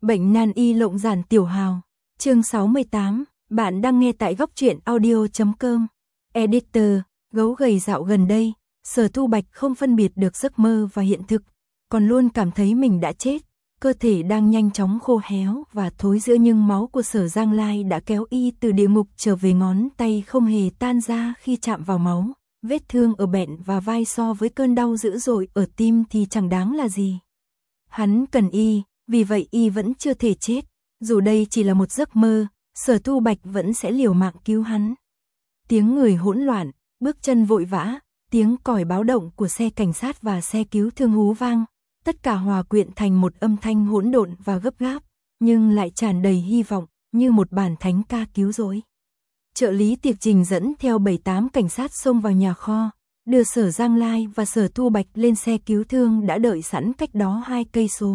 Bệnh nan y lộng giản tiểu hào. Chương 68, bạn đang nghe tại góc truyện audio.com. Editor, gấu gầy dạo gần đây, Sở Thu Bạch không phân biệt được giấc mơ và hiện thực, còn luôn cảm thấy mình đã chết, cơ thể đang nhanh chóng khô héo và thối rữa, nhưng máu của Sở Giang Lai đã kéo y từ địa ngục trở về, ngón tay không hề tan ra khi chạm vào máu, vết thương ở bẹn và vai so với cơn đau dữ dội ở tim thì chẳng đáng là gì. Hắn cần y, vì vậy y vẫn chưa thể chết, dù đây chỉ là một giấc mơ, Sở Thu Bạch vẫn sẽ liều mạng cứu hắn. Tiếng người hỗn loạn, bước chân vội vã, tiếng còi báo động của xe cảnh sát và xe cứu thương hú vang, tất cả hòa quyện thành một âm thanh hỗn độn và gấp gáp, nhưng lại tràn đầy hy vọng, như một bản thánh ca cứu rỗi. Trợ lý Tiệp Trình dẫn theo 7-8 cảnh sát xông vào nhà kho, đưa Sở Giang Lai và Sở Thu Bạch lên xe cứu thương đã đợi sẵn cách đó 2 cây số.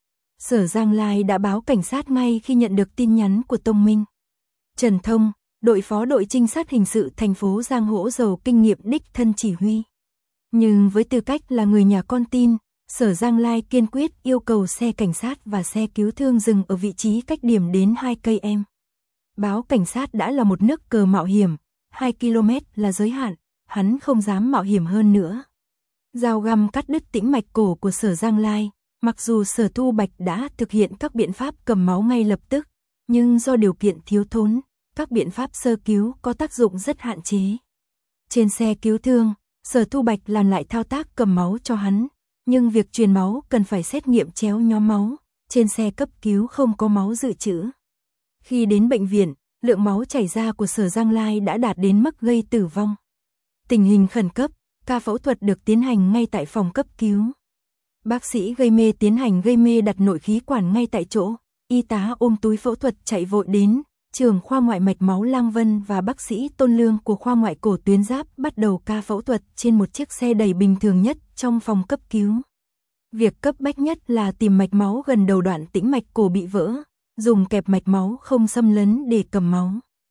Sở Giang Lai đã báo cảnh sát ngay khi nhận được tin nhắn của Tông Minh. Trần Thông, đội phó đội trinh sát hình sự thành phố Giang Hỗ giàu kinh nghiệm đích thân chỉ huy. Nhưng với tư cách là người nhà con tin, Sở Giang Lai kiên quyết yêu cầu xe cảnh sát và xe cứu thương dừng ở vị trí cách điểm đến 2 cây em. Báo cảnh sát đã là một nước cờ mạo hiểm, 2 km là giới hạn, hắn không dám mạo hiểm hơn nữa. Dao găm cắt đứt tĩnh mạch cổ của Sở Giang Lai, mặc dù Sở Thu Bạch đã thực hiện các biện pháp cầm máu ngay lập tức, nhưng do điều kiện thiếu thốn, các biện pháp sơ cứu có tác dụng rất hạn chế. Trên xe cứu thương, Sở Thu Bạch làm lại thao tác cầm máu cho hắn, nhưng việc truyền máu cần phải xét nghiệm chéo nhóm máu, trên xe cấp cứu không có máu dự trữ. Khi đến bệnh viện, lượng máu chảy ra của Sở Giang Lai đã đạt đến mức gây tử vong. Tình hình khẩn cấp, ca phẫu thuật được tiến hành ngay tại phòng cấp cứu. Bác sĩ gây mê tiến hành gây mê đặt nội khí quản ngay tại chỗ, y tá ôm túi phẫu thuật chạy vội đến, trưởng khoa ngoại mạch máu Lang Vân và bác sĩ Tôn Lương của khoa ngoại cổ tuyến giáp bắt đầu ca phẫu thuật trên một chiếc xe đẩy bình thường nhất trong phòng cấp cứu. Việc cấp bách nhất là tìm mạch máu gần đầu đoạn tĩnh mạch cổ bị vỡ, dùng kẹp mạch máu không xâm lấn để cầm máu.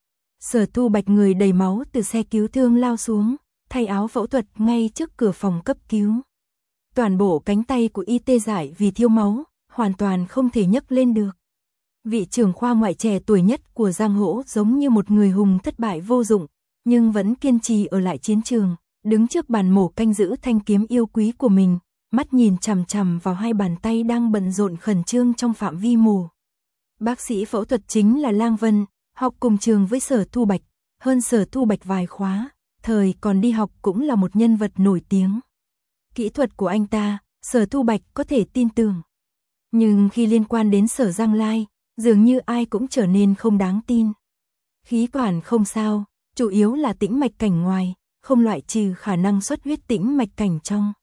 Sở Thu Bạch người đầy máu từ xe cứu thương lao xuống, thay áo phẫu thuật ngay trước cửa phòng cấp cứu. Toàn bộ cánh tay của y tê dại vì thiếu máu, hoàn toàn không thể nhấc lên được. Vị trưởng khoa ngoại trẻ tuổi nhất của Giang Hỗ giống như một người hùng thất bại vô dụng, nhưng vẫn kiên trì ở lại chiến trường, đứng trước bàn mổ canh giữ thanh kiếm yêu quý của mình, mắt nhìn chằm chằm vào 2 bàn tay đang bận rộn khẩn trương trong phạm vi mổ. Bác sĩ phẫu thuật chính là Lang Vân, học cùng trường với Sở Thu Bạch, hơn Sở Thu Bạch vài khóa, thời còn đi học cũng là một nhân vật nổi tiếng. Kỹ thuật của anh ta, Sở Thu Bạch có thể tin tưởng. Nhưng khi liên quan đến Sở Giang Lai, dường như ai cũng trở nên không đáng tin. Khí quản không sao, chủ yếu là tĩnh mạch cảnh ngoài, không loại trừ khả năng xuất huyết tĩnh mạch cảnh trong.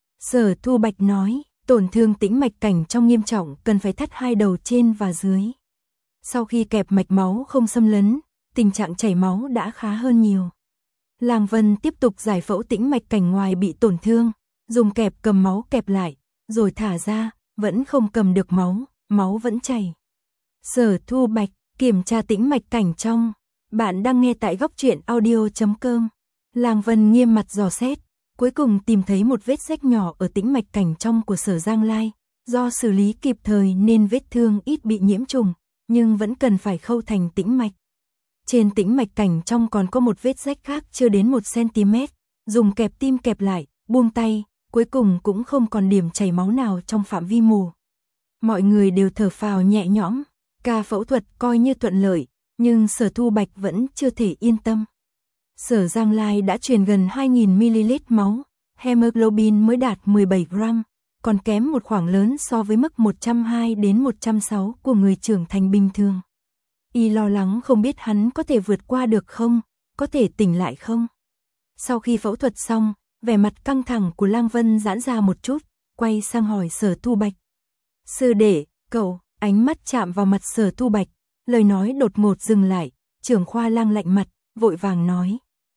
Sở Thu Bạch nói, tổn thương tĩnh mạch cảnh trong nghiêm trọng cần phải thắt 2 đầu trên và dưới. Sau khi kẹp mạch máu không xâm lấn, tình trạng chảy máu đã khá hơn nhiều. Lang Vân tiếp tục giải phẫu tĩnh mạch cảnh ngoài bị tổn thương, dùng kẹp cầm máu kẹp lại, rồi thả ra, vẫn không cầm được máu, máu vẫn chảy. Sở Thu Bạch, kiểm tra tĩnh mạch cảnh trong. Bạn đang nghe tại góc truyện audio.com. Lang Vân nghiêm mặt dò xét, cuối cùng tìm thấy một vết rách nhỏ ở tĩnh mạch cảnh trong của Sở Giang Lai. Do xử lý kịp thời nên vết thương ít bị nhiễm trùng, nhưng vẫn cần phải khâu thành tĩnh mạch. Trên tĩnh mạch cảnh trong còn có một vết rách khác chưa đến 1 cm, dùng kẹp tim kẹp lại, buông tay, cuối cùng cũng không còn điểm chảy máu nào trong phạm vi mổ. Mọi người đều thở phào nhẹ nhõm, ca phẫu thuật coi như thuận lợi, nhưng Sở Thu Bạch vẫn chưa thể yên tâm. Sở Giang Lai đã truyền gần 2.000 ml máu, hemoglobin mới đạt 17 gram, còn kém một khoảng lớn so với mức 120 đến 106 của người trưởng thành bình thường. Y lo lắng không biết hắn có thể vượt qua được không, có thể tỉnh lại không. Sau khi phẫu thuật xong, vẻ mặt căng thẳng của Lang Vân giãn ra một chút, quay sang hỏi Sở Thu Bạch. Sư đệ, cậu, ánh mắt chạm vào mặt Sở Thu Bạch, lời nói đột ngột dừng lại, trưởng khoa Lang lạnh mặt, vội vàng nói.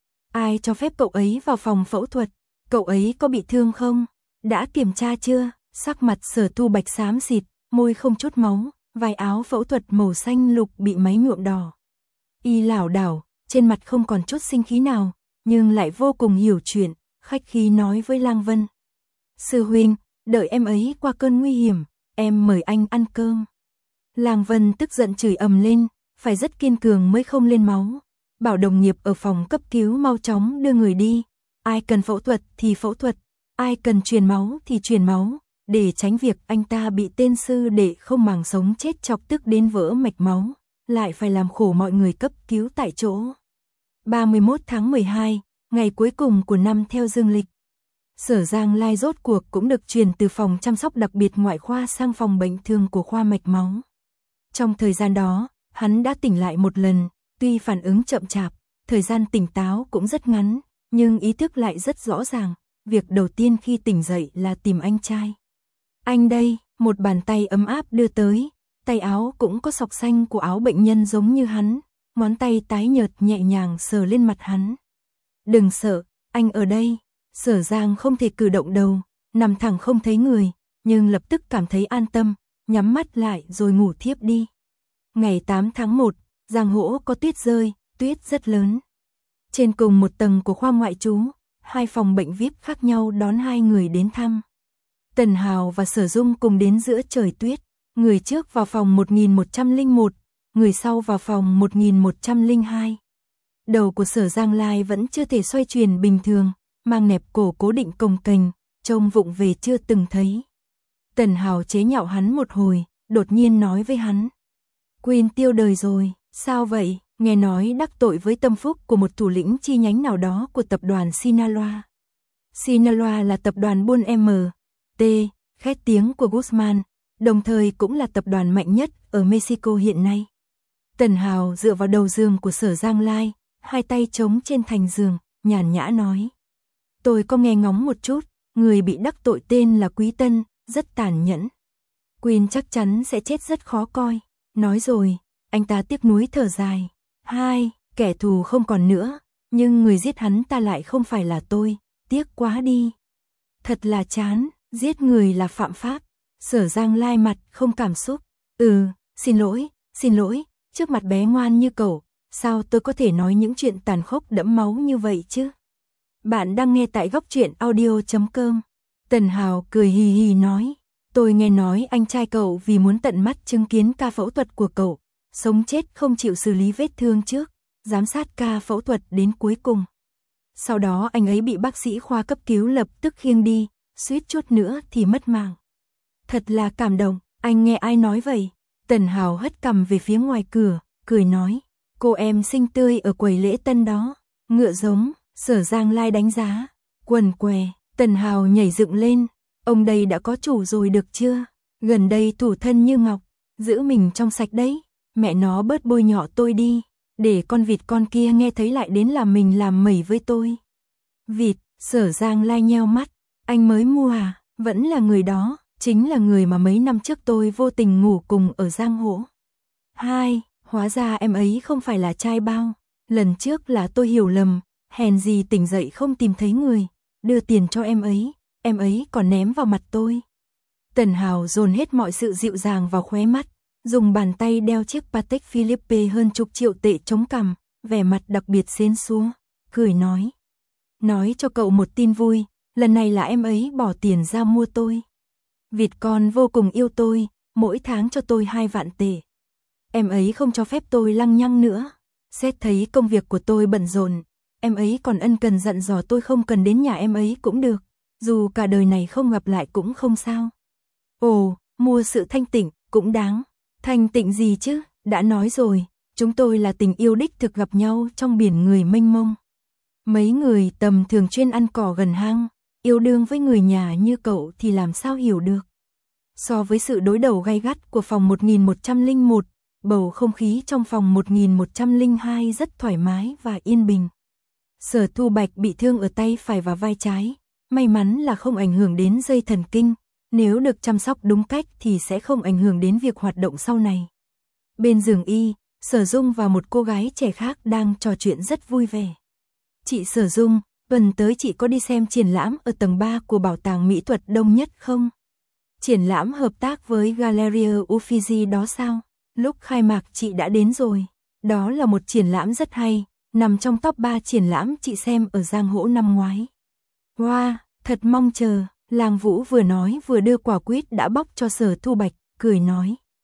Ai cho phép cậu ấy vào phòng phẫu thuật, cậu ấy có bị thương không, đã kiểm tra chưa? Sắc mặt Sở Thu Bạch xám xịt, môi không chút máu, vài áo phẫu thuật màu xanh lục bị máy nhuộm đỏ. Y lảo đảo, trên mặt không còn chút sinh khí nào, nhưng lại vô cùng hiểu chuyện, khách khí nói với Lang Vân. Sư huynh, đợi em ấy qua cơn nguy hiểm, em mời anh ăn cơm. Lang Vân tức giận chửi ầm lên, phải rất kiên cường mới không lên máu. Bảo đồng nghiệp ở phòng cấp cứu mau chóng đưa người đi. Ai cần phẫu thuật thì phẫu thuật, ai cần truyền máu thì truyền máu, để tránh việc anh ta bị tên sư đệ không màng sống chết chọc tức đến vỡ mạch máu, lại phải làm khổ mọi người cấp cứu tại chỗ. 31 tháng 12, ngày cuối cùng của năm theo dương lịch. Sở Giang Lai rốt cuộc cũng được chuyển từ phòng chăm sóc đặc biệt ngoại khoa sang phòng bệnh thường của khoa mạch máu. Trong thời gian đó, hắn đã tỉnh lại một lần, tuy phản ứng chậm chạp, thời gian tỉnh táo cũng rất ngắn, nhưng ý thức lại rất rõ ràng. Việc đầu tiên khi tỉnh dậy là tìm anh trai. Anh đây, một bàn tay ấm áp đưa tới, tay áo cũng có sọc xanh của áo bệnh nhân giống như hắn, ngón tay tái nhợt nhẹ nhàng sờ lên mặt hắn. Đừng sợ, anh ở đây. Sở Giang không thể cử động đầu, nằm thẳng không thấy người, nhưng lập tức cảm thấy an tâm, nhắm mắt lại rồi ngủ thiếp đi. Ngày 8 tháng 1, Giang Hỗ có tuyết rơi, tuyết rất lớn. Trên cùng một tầng của khoa ngoại trú, hai phòng bệnh VIP khác nhau đón hai người đến thăm. Tần Hào và Sở Dung cùng đến giữa trời tuyết, người trước vào phòng 1101, người sau vào phòng 1102. Đầu của Sở Giang Lai vẫn chưa thể xoay chuyển bình thường, mang nẹp cổ cố định cồng kềnh, trông vụng về chưa từng thấy. Tần Hào chế nhạo hắn một hồi, đột nhiên nói với hắn. Queen tiêu đời rồi, sao vậy? Nghe nói đắc tội với tâm phúc của một thủ lĩnh chi nhánh nào đó của tập đoàn Sinaloa. Sinaloa là tập đoàn buôn M.T. khét tiếng của Guzman, đồng thời cũng là tập đoàn mạnh nhất ở Mexico hiện nay. Tần Hào dựa vào đầu giường của Sở Giang Lai, hai tay chống trên thành giường, nhàn nhã nói. Tôi có nghe ngóng một chút, người bị đắc tội tên là Quý Tân, rất tàn nhẫn. Queen chắc chắn sẽ chết rất khó coi. Nói rồi, anh ta tiếc nuối thở dài. Hai, kẻ thù không còn nữa, nhưng người giết hắn ta lại không phải là tôi, tiếc quá đi. Thật là chán, giết người là phạm pháp. Sở Giang Lai mặt không cảm xúc. Xin lỗi, trước mặt bé ngoan như cậu, sao tôi có thể nói những chuyện tàn khốc đẫm máu như vậy chứ? Bạn đang nghe tại góc truyện audio.com. Tần Hào cười hì hì nói, tôi nghe nói anh trai cậu vì muốn tận mắt chứng kiến ca phẫu thuật của cậu, sống chết không chịu xử lý vết thương trước, giám sát ca phẫu thuật đến cuối cùng. Sau đó anh ấy bị bác sĩ khoa cấp cứu lập tức khiêng đi, suýt chút nữa thì mất mạng. Thật là cảm động, anh nghe ai nói vậy? Tần Hào hất cằm về phía ngoài cửa, cười nói, cô em xinh tươi ở quầy lễ tân đó, ngựa giống. Sở Giang Lai đánh giá, quần què, Tần Hào nhảy dựng lên, ông đây đã có chủ rồi được chưa? Gần đây thủ thân như ngọc, giữ mình trong sạch đấy, mẹ nó bớt bôi nhọ tôi đi, để con vịt con kia nghe thấy lại đến là mình làm mẩy với tôi. Vịt, Sở Giang Lai nheo mắt, anh mới mua à? Vẫn là người đó, chính là người mà mấy năm trước tôi vô tình ngủ cùng ở Giang Hỗ. Hai, hóa ra em ấy không phải là trai bao, lần trước là tôi hiểu lầm. Hèn gì tỉnh dậy không tìm thấy người, đưa tiền cho em ấy còn ném vào mặt tôi. Tần Hào dồn hết mọi sự dịu dàng vào khóe mắt, dùng bàn tay đeo chiếc Patek Philippe hơn chục triệu tệ chống cằm, vẻ mặt đặc biệt xến xúa, cười nói. Nói cho cậu một tin vui, lần này là em ấy bỏ tiền ra mua tôi. Vịt con vô cùng yêu tôi, mỗi tháng cho tôi 2 vạn tệ. Em ấy không cho phép tôi lăng nhăng nữa, xét thấy công việc của tôi bận rộn. Em ấy còn ân cần dặn dò tôi không cần đến nhà em ấy cũng được, dù cả đời này không gặp lại cũng không sao. Ồ, mua sự thanh tịnh, cũng đáng. Thanh tịnh gì chứ, đã nói rồi, chúng tôi là tình yêu đích thực gặp nhau trong biển người mênh mông. Mấy người tầm thường chuyên ăn cỏ gần hang, yêu đương với người nhà như cậu thì làm sao hiểu được. So với sự đối đầu gay gắt của phòng 1101, bầu không khí trong phòng 1102 rất thoải mái và yên bình. Sở Thu Bạch bị thương ở tay phải và vai trái, may mắn là không ảnh hưởng đến dây thần kinh, nếu được chăm sóc đúng cách thì sẽ không ảnh hưởng đến việc hoạt động sau này. Bên giường y, Sở Dung và một cô gái trẻ khác đang trò chuyện rất vui vẻ. Chị Sở Dung, tuần tới chị có đi xem triển lãm ở tầng 3 của Bảo tàng Mỹ thuật Đông Nhất không? Triển lãm hợp tác với Galleria Uffizi đó sao? Lúc khai mạc chị đã đến rồi. Đó là một triển lãm rất hay, nằm trong top 3 triển lãm chị xem ở Giang Hỗ năm ngoái. Wow, thật mong chờ. Lang Vũ vừa nói vừa đưa quả quýt đã bóc cho Sở Thu Bạch, cười nói.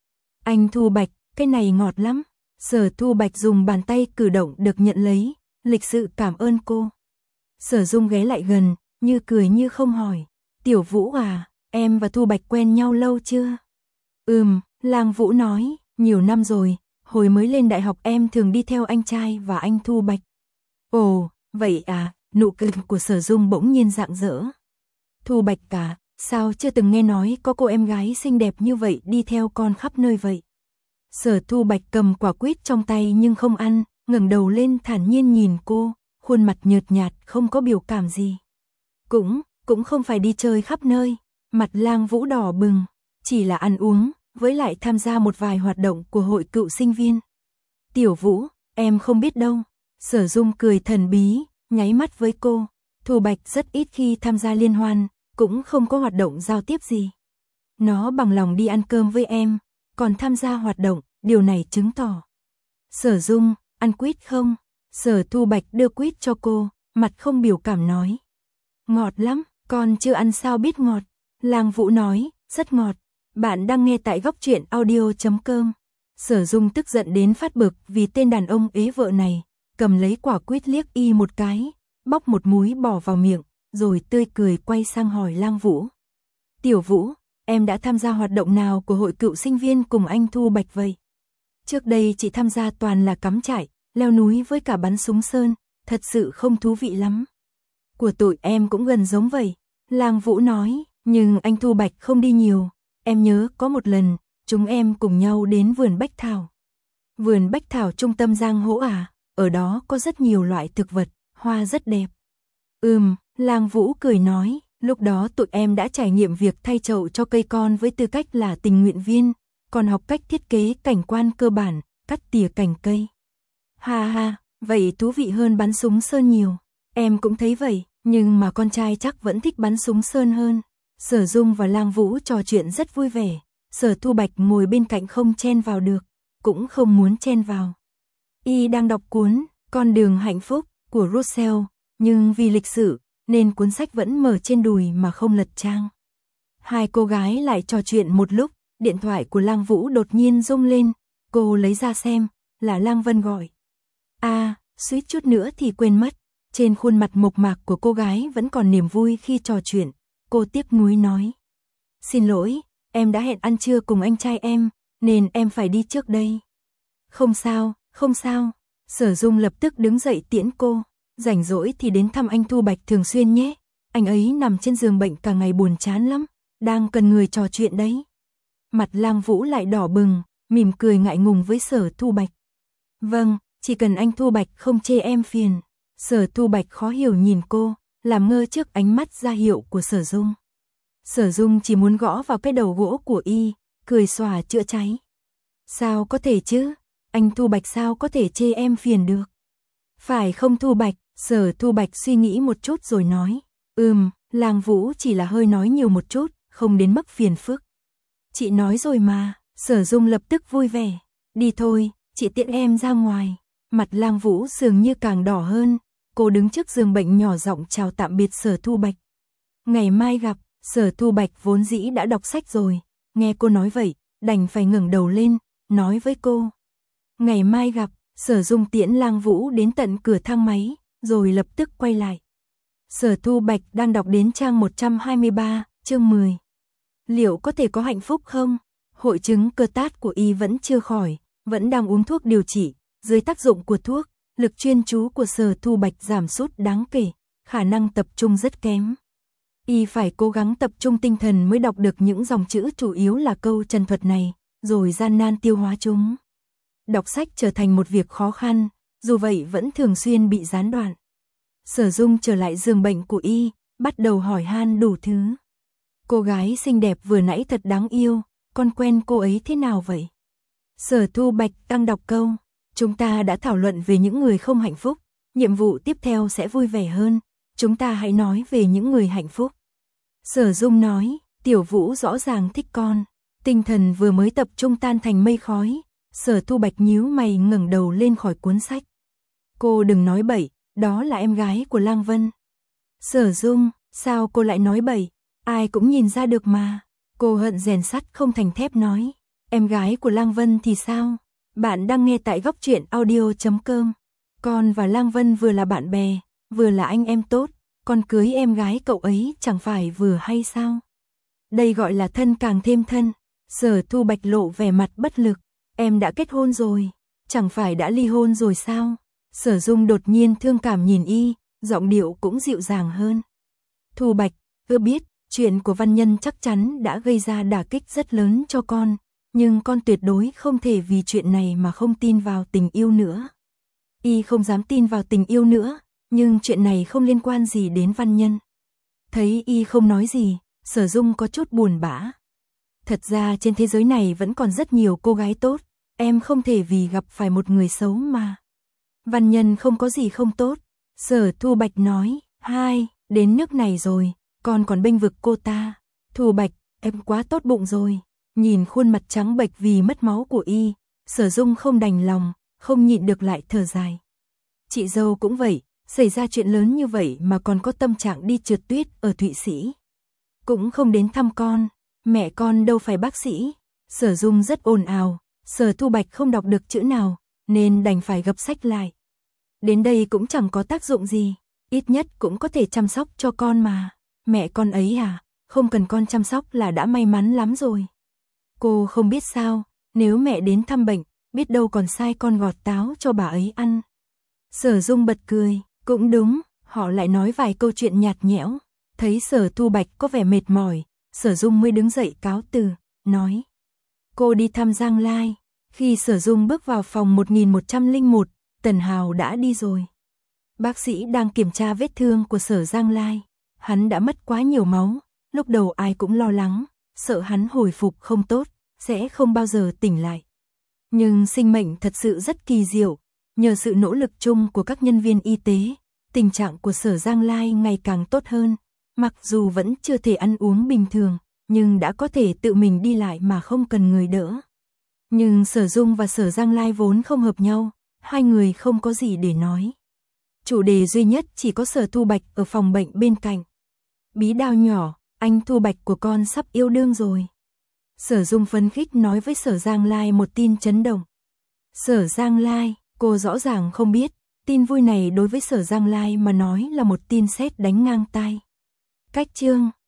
Anh Thu Bạch, cái này ngọt lắm. Sở Thu Bạch dùng bàn tay cử động được nhận lấy, lịch sự cảm ơn cô. Sở Dung ghé lại gần, như cười như không hỏi. Tiểu Vũ à, em và Thu Bạch quen nhau lâu chưa? Lang Vũ nói, nhiều năm rồi, hồi mới lên đại học em thường đi theo anh trai và anh Thu Bạch. Ồ, vậy à, nụ cười của Sở Dung bỗng nhiên rạng rỡ. Thu Bạch cả, sao chưa từng nghe nói có cô em gái xinh đẹp như vậy đi theo con khắp nơi vậy? Sở Thu Bạch cầm quả quýt trong tay nhưng không ăn, ngẩng đầu lên thản nhiên nhìn cô, khuôn mặt nhợt nhạt không có biểu cảm gì. Cũng không phải đi chơi khắp nơi, mặt Lang Vũ đỏ bừng, chỉ là ăn uống, với lại tham gia một vài hoạt động của hội cựu sinh viên. Tiểu Vũ, em không biết đâu. Sở Dung cười thần bí, nháy mắt với cô. Thu Bạch rất ít khi tham gia liên hoan, cũng không có hoạt động giao tiếp gì. Nó bằng lòng đi ăn cơm với em, còn tham gia hoạt động, điều này chứng tỏ. Sở Dung, ăn quýt không? Sở Thu Bạch đưa quýt cho cô, mặt không biểu cảm nói. Ngọt lắm, con chưa ăn sao biết ngọt. Lang Vũ nói, rất ngọt. Bạn đang nghe tại góc truyện audio.com. Sở Dung tức giận đến phát bực vì tên đàn ông ế vợ này, cầm lấy quả quýt liếc y một cái, bóc một múi bỏ vào miệng, rồi tươi cười quay sang hỏi Lang Vũ. Tiểu Vũ, em đã tham gia hoạt động nào của hội cựu sinh viên cùng anh Thu Bạch vậy? Trước đây chị tham gia toàn là cắm trại, leo núi với cả bắn súng sơn, thật sự không thú vị lắm. Của tụi em cũng gần giống vậy, Lang Vũ nói, nhưng anh Thu Bạch không đi nhiều. Em nhớ có một lần, chúng em cùng nhau đến vườn Bách Thảo. Vườn Bách Thảo trung tâm Giang Hỗ à, ở đó có rất nhiều loại thực vật, hoa rất đẹp. Lang Vũ cười nói, lúc đó tụi em đã trải nghiệm việc thay chậu cho cây con với tư cách là tình nguyện viên, còn học cách thiết kế cảnh quan cơ bản, cắt tỉa cành cây. Ha ha, vậy thú vị hơn bắn súng sơn nhiều. Em cũng thấy vậy, nhưng mà con trai chắc vẫn thích bắn súng sơn hơn. Sở Dung và Lang Vũ trò chuyện rất vui vẻ, Sở Thu Bạch ngồi bên cạnh không chen vào được, cũng không muốn chen vào. Y đang đọc cuốn Con đường hạnh phúc của Russell, nhưng vì lịch sự nên cuốn sách vẫn mở trên đùi mà không lật trang. Hai cô gái lại trò chuyện một lúc, điện thoại của Lang Vũ đột nhiên rung lên, cô lấy ra xem, là Lang Vân gọi. Suýt chút nữa thì quên mất, trên khuôn mặt mộc mạc của cô gái vẫn còn niềm vui khi trò chuyện. Cô tiếc nuối nói. Xin lỗi, em đã hẹn ăn trưa cùng anh trai em, nên em phải đi trước đây. Không sao, không sao. Sở Dung lập tức đứng dậy tiễn cô. Rảnh rỗi thì đến thăm anh Thu Bạch thường xuyên nhé. Anh ấy nằm trên giường bệnh cả ngày buồn chán lắm, đang cần người trò chuyện đấy. Mặt Lang Vũ lại đỏ bừng, mỉm cười ngại ngùng với Sở Thu Bạch. Vâng, chỉ cần anh Thu Bạch không chê em phiền. Sở Thu Bạch khó hiểu nhìn cô, làm ngơ trước ánh mắt ra hiệu của Sở Dung. Sở Dung chỉ muốn gõ vào cái đầu gỗ của y, cười xòa chữa cháy. Sao có thể chứ? Anh Thu Bạch sao có thể chê em phiền được? Phải không Thu Bạch? Sở Thu Bạch suy nghĩ một chút rồi nói. Lang Vũ chỉ là hơi nói nhiều một chút, không đến mức phiền phức. Chị nói rồi mà. Sở Dung lập tức vui vẻ. Đi thôi, chị tiễn em ra ngoài. Mặt Lang Vũ dường như càng đỏ hơn. Cô đứng trước giường bệnh nhỏ giọng chào tạm biệt Sở Thu Bạch. Ngày mai gặp. Sở Thu Bạch vốn dĩ đã đọc sách rồi, nghe cô nói vậy, đành phải ngẩng đầu lên, nói với cô. Ngày mai gặp. Sở Dung tiễn Lang Vũ đến tận cửa thang máy, rồi lập tức quay lại. Sở Thu Bạch đang đọc đến trang 123, chương 10. Liệu có thể có hạnh phúc không? Hội chứng cơ tát của y vẫn chưa khỏi, vẫn đang uống thuốc điều trị, dưới tác dụng của thuốc, lực chuyên chú của Sở Thu Bạch giảm sút đáng kể, khả năng tập trung rất kém. Y phải cố gắng tập trung tinh thần mới đọc được những dòng chữ chủ yếu là câu trần thuật này, rồi gian nan tiêu hóa chúng. Đọc sách trở thành một việc khó khăn, dù vậy vẫn thường xuyên bị gián đoạn. Sở Dung trở lại giường bệnh của y, bắt đầu hỏi han đủ thứ. Cô gái xinh đẹp vừa nãy thật đáng yêu, con quen cô ấy thế nào vậy? Sở Thu Bạch đang đọc câu. Chúng ta đã thảo luận về những người không hạnh phúc, nhiệm vụ tiếp theo sẽ vui vẻ hơn. Chúng ta hãy nói về những người hạnh phúc. Sở Dung nói, Tiểu Vũ rõ ràng thích con. Tinh thần vừa mới tập trung tan thành mây khói. Sở Thu Bạch nhíu mày ngẩng đầu lên khỏi cuốn sách. Cô đừng nói bậy, đó là em gái của Lang Vân. Sở Dung, sao cô lại nói bậy? Ai cũng nhìn ra được mà. Cô hận rèn sắt không thành thép nói. Em gái của Lang Vân thì sao? Bạn đang nghe tại góc truyện audio.com. Con và Lang Vân vừa là bạn bè, vừa là anh em tốt, con cưới em gái cậu ấy chẳng phải vừa hay sao? Đây gọi là thân càng thêm thân. Sở Thu Bạch lộ vẻ mặt bất lực. Em đã kết hôn rồi, chẳng phải đã ly hôn rồi sao? Sở Dung đột nhiên thương cảm nhìn y, giọng điệu cũng dịu dàng hơn. Thu Bạch, ưa biết, chuyện của Văn Nhân chắc chắn đã gây ra đả kích rất lớn cho con, nhưng con tuyệt đối không thể vì chuyện này mà không tin vào tình yêu nữa. Y không dám tin vào tình yêu nữa, nhưng chuyện này không liên quan gì đến Văn Nhân. Thấy y không nói gì, Sở Dung có chút buồn bã. Thật ra trên thế giới này vẫn còn rất nhiều cô gái tốt, em không thể vì gặp phải một người xấu mà. Văn Nhân không có gì không tốt, Sở Thu Bạch nói, đến nước này rồi, con còn bênh vực cô ta. Thu Bạch, em quá tốt bụng rồi. Nhìn khuôn mặt trắng bệch vì mất máu của y, Sở Dung không đành lòng, không nhịn được lại thở dài. Chị dâu cũng vậy, xảy ra chuyện lớn như vậy mà còn có tâm trạng đi trượt tuyết ở Thụy Sĩ. Cũng không đến thăm con, mẹ con đâu phải bác sĩ. Sở Dung rất ồn ào, Sở Thu Bạch không đọc được chữ nào, nên đành phải gập sách lại. Đến đây cũng chẳng có tác dụng gì, ít nhất cũng có thể chăm sóc cho con mà. Mẹ con ấy à, không cần con chăm sóc là đã may mắn lắm rồi. Cô không biết sao, nếu mẹ đến thăm bệnh, biết đâu còn sai con gọt táo cho bà ấy ăn. Sở Dung bật cười, cũng đúng, họ lại nói vài câu chuyện nhạt nhẽo. Thấy Sở Thu Bạch có vẻ mệt mỏi, Sở Dung mới đứng dậy cáo từ, nói. Cô đi thăm Giang Lai. Khi Sở Dung bước vào phòng 1101, Tần Hào đã đi rồi. Bác sĩ đang kiểm tra vết thương của Sở Giang Lai. Hắn đã mất quá nhiều máu, lúc đầu ai cũng lo lắng, sợ hắn hồi phục không tốt, sẽ không bao giờ tỉnh lại. Nhưng sinh mệnh thật sự rất kỳ diệu, nhờ sự nỗ lực chung của các nhân viên y tế, tình trạng của Sở Giang Lai ngày càng tốt hơn, mặc dù vẫn chưa thể ăn uống bình thường, nhưng đã có thể tự mình đi lại mà không cần người đỡ. Nhưng Sở Dung và Sở Giang Lai vốn không hợp nhau, hai người không có gì để nói. Chủ đề duy nhất chỉ có Sở Thu Bạch ở phòng bệnh bên cạnh. Bí đao nhỏ, anh Thu Bạch của con sắp yêu đương rồi. Sở Dung phấn khích nói với Sở Giang Lai một tin chấn động. Sở Giang Lai, cô rõ ràng không biết, tin vui này đối với Sở Giang Lai mà nói là một tin sét đánh ngang tai. Cách chương